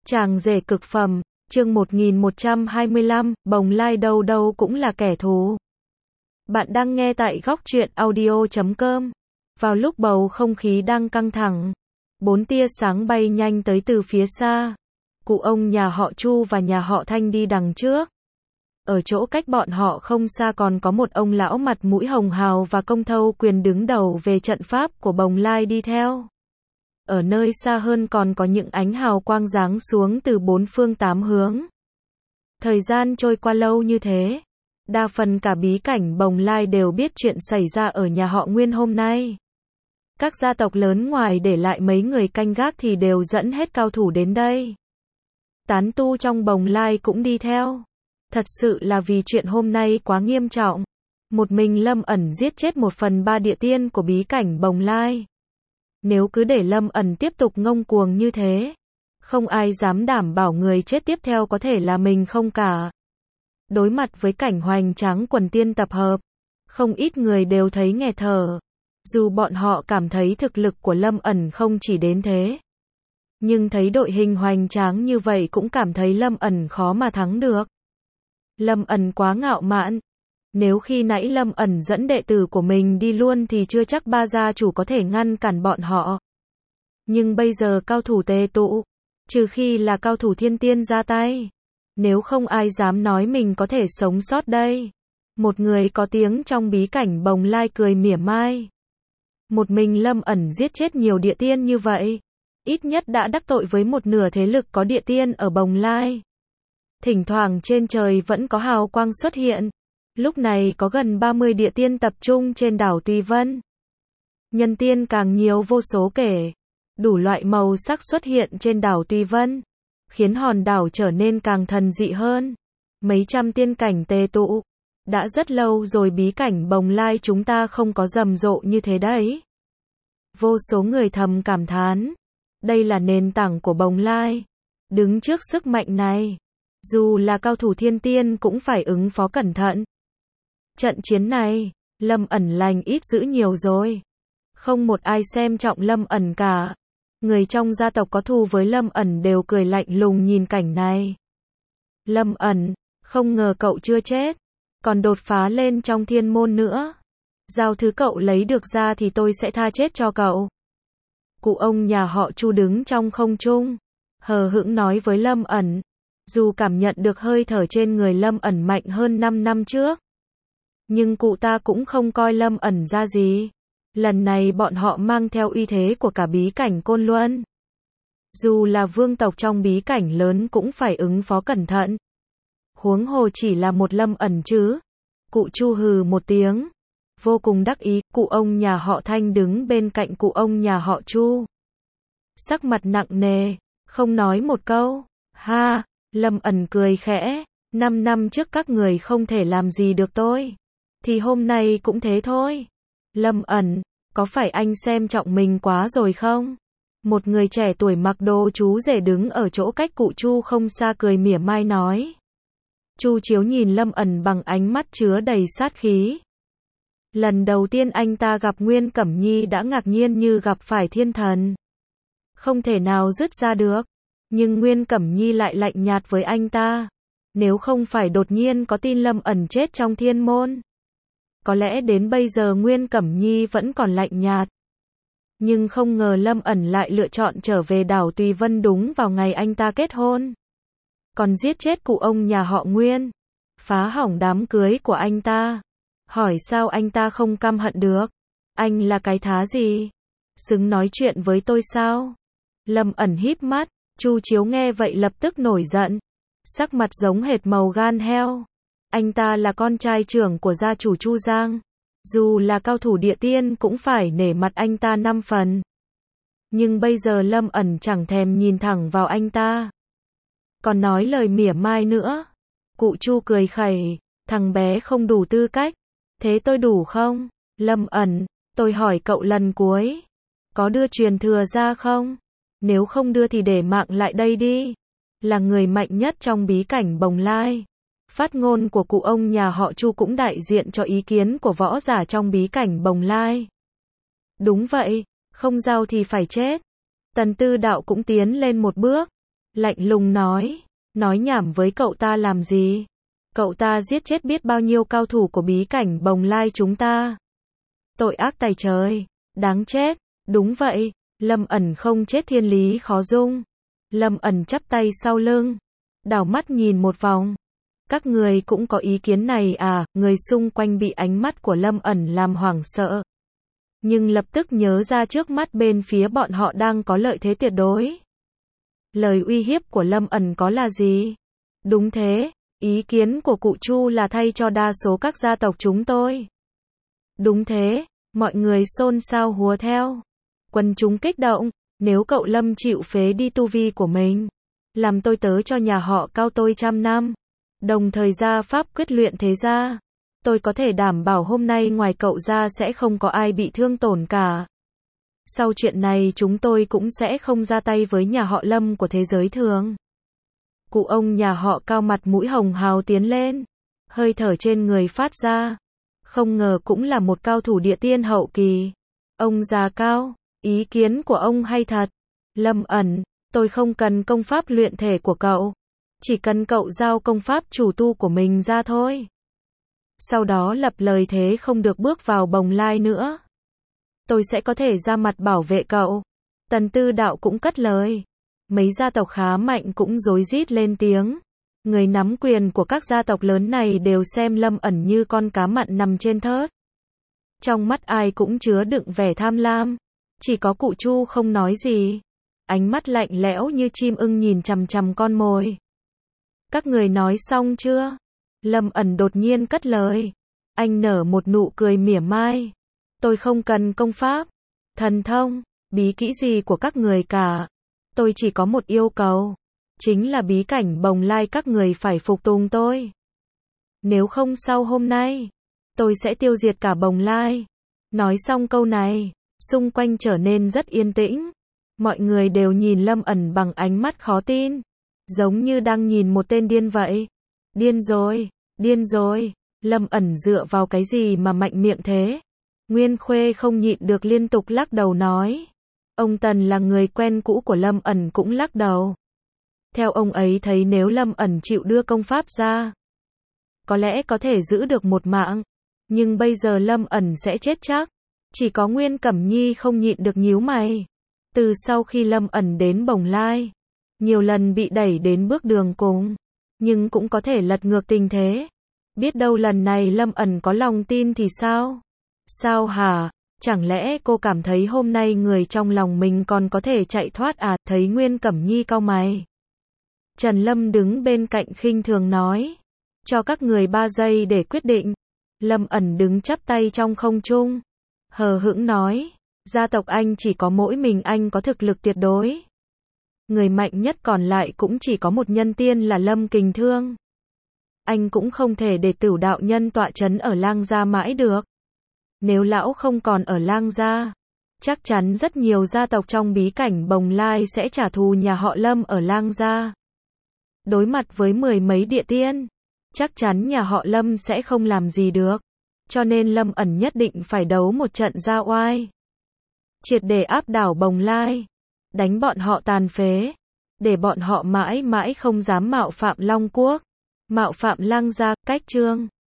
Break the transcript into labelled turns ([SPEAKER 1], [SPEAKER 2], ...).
[SPEAKER 1] Chàng rể cực phẩm, chương 1125, bồng lai đâu đâu cũng là kẻ thù. Bạn đang nghe tại góc truyện audio.com. Vào lúc bầu không khí đang căng thẳng, 4 tia sáng bay nhanh tới từ phía xa. Cụ ông nhà họ Chu và nhà họ Thanh đi đằng trước. Ở chỗ cách bọn họ không xa còn có một ông lão mặt mũi hồng hào và công thâu quyền đứng đầu về trận pháp của bồng lai đi theo. Ở nơi xa hơn còn có những ánh hào quang giáng xuống từ 4 phương 8 hướng. Thời gian trôi qua lâu như thế, đa phần cả bí cảnh bồng lai đều biết chuyện xảy ra ở nhà họ Nguyên hôm nay. Các gia tộc lớn ngoài để lại mấy người canh gác thì đều dẫn hết cao thủ đến đây. Tán tu trong bồng lai cũng đi theo. Thật sự là vì chuyện hôm nay quá nghiêm trọng. Một mình Lâm Ẩn giết chết 1/3 địa tiên của bí cảnh bồng lai. Nếu cứ để Lâm Ẩn tiếp tục ngông cuồng như thế, không ai dám đảm bảo người chết tiếp theo có thể là mình không cả. Đối mặt với cảnh hoành tráng quần tiên tập hợp, không ít người đều thấy nghẹt thở. Dù bọn họ cảm thấy thực lực của Lâm Ẩn không chỉ đến thế, nhưng thấy đội hình hoành tráng như vậy cũng cảm thấy Lâm Ẩn khó mà thắng được. Lâm Ẩn quá ngạo mạn. Nếu khi nãy Lâm Ẩn dẫn đệ tử của mình đi luôn thì chưa chắc ba gia chủ có thể ngăn cản bọn họ. Nhưng bây giờ cao thủ tề tụ, trừ khi là cao thủ thiên tiên ra tay, nếu không ai dám nói mình có thể sống sót đây. Một người có tiếng trong bí cảnh bồng lai cười mỉa mai. Một mình Lâm Ẩn giết chết nhiều địa tiên như vậy, ít nhất đã đắc tội với một nửa thế lực có địa tiên ở bồng lai. Thỉnh thoảng trên trời vẫn có hào quang xuất hiện. Lúc này có gần 30 địa tiên tập trung trên đảo Tùy Vân. Nhân tiên càng nhiều vô số kể. Đủ loại màu sắc xuất hiện trên đảo Tùy Vân, khiến hòn đảo trở nên càng thần dị hơn. Mấy trăm tiên cảnh tề tụ. Đã rất lâu rồi bí cảnh bồng lai chúng ta không có rầm rộ như thế đấy. Vô số người thầm cảm thán. Đây là nền tảng của bồng lai. Đứng trước sức mạnh này, dù là cao thủ thiên tiên cũng phải ứng phó cẩn thận. Trận chiến này, Lâm Ẩn lành ít dữ nhiều rồi. Không một ai xem trọng Lâm Ẩn cả. Người trong gia tộc có thù với Lâm Ẩn đều cười lạnh lùng nhìn cảnh này. Lâm Ẩn, không ngờ cậu chưa chết, còn đột phá lên trong thiên môn nữa. Giao thứ cậu lấy được ra thì tôi sẽ tha chết cho cậu. Cụ ông nhà họ Chu đứng trong không trung, hờ hững nói với Lâm Ẩn. Dù cảm nhận được hơi thở trên người Lâm Ẩn mạnh hơn 5 năm trước, nhưng cụ ta cũng không coi Lâm Ẩn ra gì. Lần này bọn họ mang theo uy thế của cả bí cảnh Côn Luân. Dù là vương tộc trong bí cảnh lớn cũng phải ứng phó cẩn thận. Huống hồ chỉ là một Lâm Ẩn chứ. Cụ Chu hừ một tiếng, vô cùng đắc ý. Cụ ông nhà họ Thanh đứng bên cạnh cụ ông nhà họ Chu, sắc mặt nặng nề, không nói một câu. Ha, Lâm Ẩn cười khẽ. 5 năm trước các người không thể làm gì được tôi, thì hôm nay cũng thế thôi. Lâm Ẩn, có phải anh xem trọng mình quá rồi không? Một người trẻ tuổi mặc đồ chú rể đứng ở chỗ cách cụ Chu không xa cười mỉa mai nói. Chu Chiếu nhìn Lâm Ẩn bằng ánh mắt chứa đầy sát khí. Lần đầu tiên anh ta gặp Nguyên Cẩm Nhi đã ngạc nhiên như gặp phải thiên thần. Không thể nào dứt ra được. Nhưng Nguyên Cẩm Nhi lại lạnh nhạt với anh ta. Nếu không phải đột nhiên có tin Lâm Ẩn chết trong thiên môn, có lẽ đến bây giờ Nguyên Cẩm Nhi vẫn còn lạnh nhạt. Nhưng không ngờ Lâm Ẩn lại lựa chọn trở về đảo Tùy Vân đúng vào ngày anh ta kết hôn. Còn giết chết cụ ông nhà họ Nguyên, phá hỏng đám cưới của anh ta. Hỏi sao anh ta không căm hận được? Anh là cái thá gì? Xứng nói chuyện với tôi sao? Lâm Ẩn híp mắt. Chu Chiếu nghe vậy lập tức nổi giận, sắc mặt giống hệt màu gan heo. Anh ta là con trai trưởng của gia chủ Chu Giang, dù là cao thủ địa tiên cũng phải nể mặt anh ta 5 phần. Nhưng bây giờ Lâm Ẩn chẳng thèm nhìn thẳng vào anh ta, còn nói lời mỉa mai nữa. Cụ Chu cười khẩy, thằng bé không đủ tư cách. Thế tôi đủ không? Lâm Ẩn, tôi hỏi cậu lần cuối, có đưa truyền thừa ra không? Nếu không đưa thì để mạng lại đây đi. Là người mạnh nhất trong bí cảnh bồng lai, phát ngôn của cụ ông nhà họ Chu cũng đại diện cho ý kiến của võ giả trong bí cảnh bồng lai. Đúng vậy, không giao thì phải chết. Tần Tư Đạo cũng tiến lên một bước. lạnh lùng nói nhảm với cậu ta làm gì? Cậu ta giết chết biết bao nhiêu cao thủ của bí cảnh Bồng Lai chúng ta. Tội ác tày trời, đáng chết, đúng vậy, Lâm ẩn không chết thiên lý khó dung. Lâm ẩn chắp tay sau lưng, đảo mắt nhìn một vòng. Các người cũng có ý kiến này à? Người xung quanh bị ánh mắt của Lâm ẩn làm hoảng sợ. Nhưng lập tức nhớ ra trước mắt bên phía bọn họ đang có lợi thế tuyệt đối. Lời uy hiếp của Lâm ẩn có là gì? Đúng thế, ý kiến của cụ Chu là thay cho đa số các gia tộc chúng tôi. Đúng thế, mọi người xôn xao hùa theo. Quần chúng kích động, nếu cậu Lâm chịu phế đi tu vi của mình, làm tôi tớ cho nhà họ Cao tôi 100 năm, đồng thời ra pháp quyết luyện thế gia, tôi có thể đảm bảo hôm nay ngoài cậu ra sẽ không có ai bị thương tổn cả. Sau chuyện này chúng tôi cũng sẽ không ra tay với nhà họ Lâm của thế giới thường. Cụ ông nhà họ Cao mặt mũi hồng hào tiến lên, hơi thở trên người phát ra. Không ngờ cũng là một cao thủ địa tiên hậu kỳ. Ông già Cao, ý kiến của ông hay thật. Lâm ẩn, tôi không cần công pháp luyện thể của cậu. Chỉ cần cậu giao công pháp chủ tu của mình ra thôi. Sau đó lập lời thế không được bước vào Bồng Lai nữa. Tôi sẽ có thể ra mặt bảo vệ cậu. Tần Tư Đạo cũng cất lời. Mấy gia tộc khá mạnh cũng rối rít lên tiếng. Người nắm quyền của các gia tộc lớn này đều xem Lâm ẩn như con cá mặn nằm trên thớt. Trong mắt ai cũng chứa đựng vẻ tham lam. Chỉ có cụ Chu không nói gì. Ánh mắt lạnh lẽo như chim ưng nhìn chằm chằm con mồi. Các người nói xong chưa? Lâm ẩn đột nhiên cất lời. Anh nở một nụ cười mỉa mai. Tôi không cần công pháp, thần thông, bí kỹ gì của các người cả. Tôi chỉ có một yêu cầu. Chính là bí cảnh Bồng Lai các người phải phục tùng tôi. Nếu không sau hôm nay, tôi sẽ tiêu diệt cả Bồng Lai. Nói xong câu này, xung quanh trở nên rất yên tĩnh. Mọi người đều nhìn Lâm ẩn bằng ánh mắt khó tin. Giống như đang nhìn một tên điên vậy. Điên rồi, điên rồi. Lâm ẩn dựa vào cái gì mà mạnh miệng thế? Nguyên Khuê không nhịn được liên tục lắc đầu nói. Ông Tần là người quen cũ của Lâm ẩn cũng lắc đầu. Theo ông ấy thấy nếu Lâm ẩn chịu đưa công pháp ra, có lẽ có thể giữ được một mạng. Nhưng bây giờ Lâm ẩn sẽ chết chắc. Chỉ có Nguyên Cẩm Nhi không nhịn được nhíu mày. Từ sau khi Lâm ẩn đến Bồng Lai, nhiều lần bị đẩy đến bước đường cùng, nhưng cũng có thể lật ngược tình thế. Biết đâu lần này Lâm ẩn có lòng tin thì sao? Sao hả? Chẳng lẽ cô cảm thấy hôm nay người trong lòng mình còn có thể chạy thoát à? Thấy Nguyên Cẩm Nhi cau mày, Trần Lâm đứng bên cạnh khinh thường nói. Cho các người 3 giây để quyết định. Lâm ẩn đứng chắp tay trong không trung, hờ hững nói. Gia tộc anh chỉ có mỗi mình anh có thực lực tuyệt đối. Người mạnh nhất còn lại cũng chỉ có một nhân tiên là Lâm Kình Thương. Anh cũng không thể để Tửu đạo nhân tọa trấn ở Lang Gia mãi được. Nếu lão không còn ở Lang Gia, chắc chắn rất nhiều gia tộc trong bí cảnh Bồng Lai sẽ trả thù nhà họ Lâm ở Lang Gia. Đối mặt với 10 mấy địa tiên, chắc chắn nhà họ Lâm sẽ không làm gì được. Cho nên Lâm ẩn nhất định phải đấu một trận ra oai. Triệt để áp đảo Bồng Lai. Đánh bọn họ tàn phế. Để bọn họ mãi mãi không dám mạo phạm Long Quốc, mạo phạm Lang Gia. Cách chương